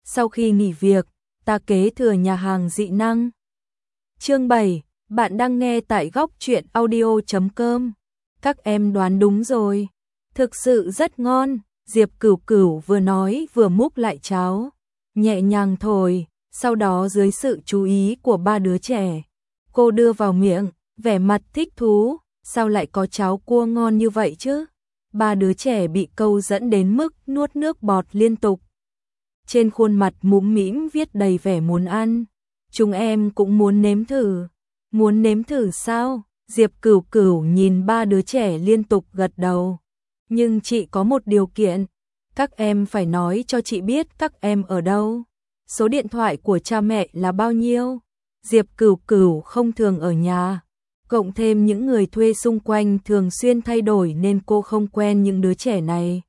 sau khi nghỉ việc, ta kế thừa nhà hàng dị năng. Chương 7, bạn đang nghe tại góc truyện audio.com. Các em đoán đúng rồi, thực sự rất ngon. Diệp Cửu Cửu vừa nói vừa múc lại cháo, nhẹ nhàng thổi, sau đó dưới sự chú ý của ba đứa trẻ, cô đưa vào miệng, vẻ mặt thích thú, sao lại có cháo cua ngon như vậy chứ? Ba đứa trẻ bị câu dẫn đến mức nuốt nước bọt liên tục. Trên khuôn mặt mũm mĩm viết đầy vẻ muốn ăn. Chúng em cũng muốn nếm thử. Muốn nếm thử sao? Diệp Cửu Cửu nhìn ba đứa trẻ liên tục gật đầu. Nhưng chị có một điều kiện. Các em phải nói cho chị biết các em ở đâu. Số điện thoại của cha mẹ là bao nhiêu? Diệp Cửu Cửu không thường ở nhà. Cộng thêm những người thuê xung quanh thường xuyên thay đổi nên cô không quen những đứa trẻ này.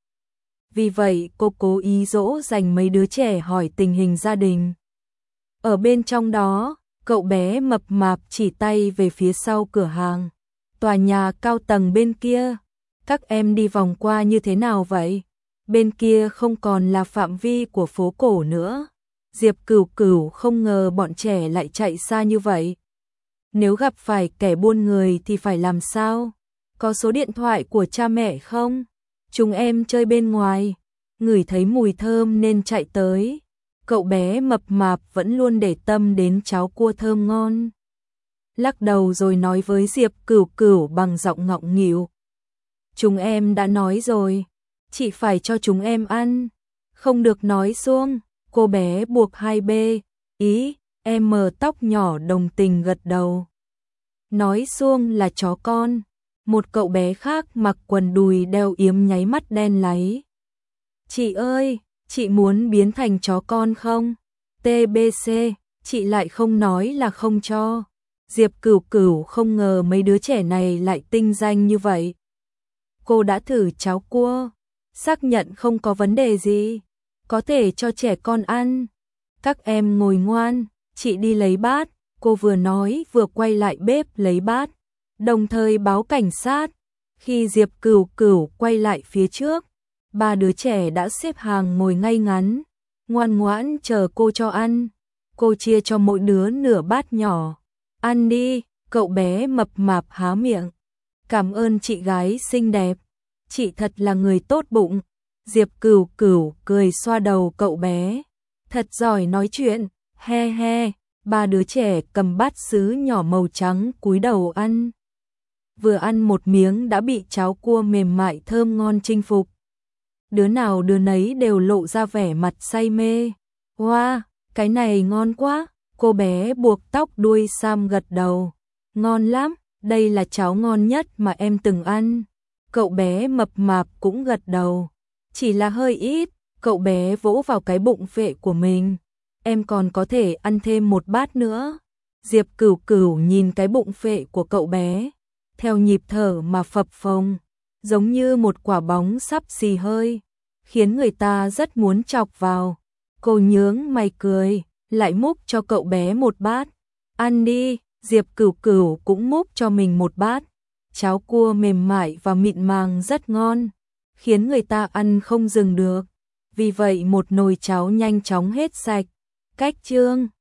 Vì vậy cô cố ý dỗ dành mấy đứa trẻ hỏi tình hình gia đình. Ở bên trong đó, cậu bé mập mạp chỉ tay về phía sau cửa hàng. Tòa nhà cao tầng bên kia. Các em đi vòng qua như thế nào vậy? Bên kia không còn là phạm vi của phố cổ nữa. Diệp Cửu Cửu không ngờ bọn trẻ lại chạy xa như vậy. Nếu gặp phải kẻ buôn người thì phải làm sao? Có số điện thoại của cha mẹ không? Chúng em chơi bên ngoài, ngửi thấy mùi thơm nên chạy tới. Cậu bé mập mạp vẫn luôn để tâm đến cháo cua thơm ngon. Lắc đầu rồi nói với Diệp Cửu Cửu bằng giọng ngọng nghịu. Chúng em đã nói rồi, chị phải cho chúng em ăn, không được nói xuông. Cô bé buộc 2B, ý, em mờ tóc nhỏ đồng tình gật đầu. Nói xuông là chó con. Một cậu bé khác mặc quần đùi đeo yếm nháy mắt đen láy. Chị ơi, chị muốn biến thành chó con không? TBC, chị lại không nói là không cho. Diệp Cửu Cửu không ngờ mấy đứa trẻ này lại tinh danh như vậy. Cô đã thử cháo cua, xác nhận không có vấn đề gì, có thể cho trẻ con ăn. Các em ngồi ngoan, chị đi lấy bát. Cô vừa nói vừa quay lại bếp lấy bát, đồng thời báo cảnh sát. Khi Diệp Cửu Cửu quay lại phía trước, ba đứa trẻ đã xếp hàng ngồi ngay ngắn, ngoan ngoãn chờ cô cho ăn. Cô chia cho mỗi đứa nửa bát nhỏ. Ăn đi, cậu bé mập mạp há miệng. Cảm ơn chị gái xinh đẹp, chị thật là người tốt bụng. Diệp Cửu Cửu cười xoa đầu cậu bé. Thật giỏi nói chuyện, he he. Ba đứa trẻ cầm bát sứ nhỏ màu trắng cúi đầu ăn. Vừa ăn một miếng đã bị cháo cua mềm mại thơm ngon chinh phục. Đứa nào đứa nấy đều lộ ra vẻ mặt say mê. Wow, cái này ngon quá. Cô bé buộc tóc đuôi sam gật đầu. Ngon lắm, đây là cháo ngon nhất mà em từng ăn. Cậu bé mập mạp cũng gật đầu. Chỉ là hơi ít. Cậu bé vỗ vào cái bụng phệ của mình. Em còn có thể ăn thêm một bát nữa. Diệp Cửu Cửu nhìn cái bụng phệ của cậu bé, theo nhịp thở mà phập phồng, giống như một quả bóng sắp xì hơi, khiến người ta rất muốn chọc vào. Cô nhướng mày cười, lại múc cho cậu bé một bát. Ăn đi. Diệp Cửu Cửu cũng múc cho mình một bát. Cháo cua mềm mại và mịn màng rất ngon, khiến người ta ăn không dừng được. Vì vậy một nồi cháo nhanh chóng hết sạch. Cách chương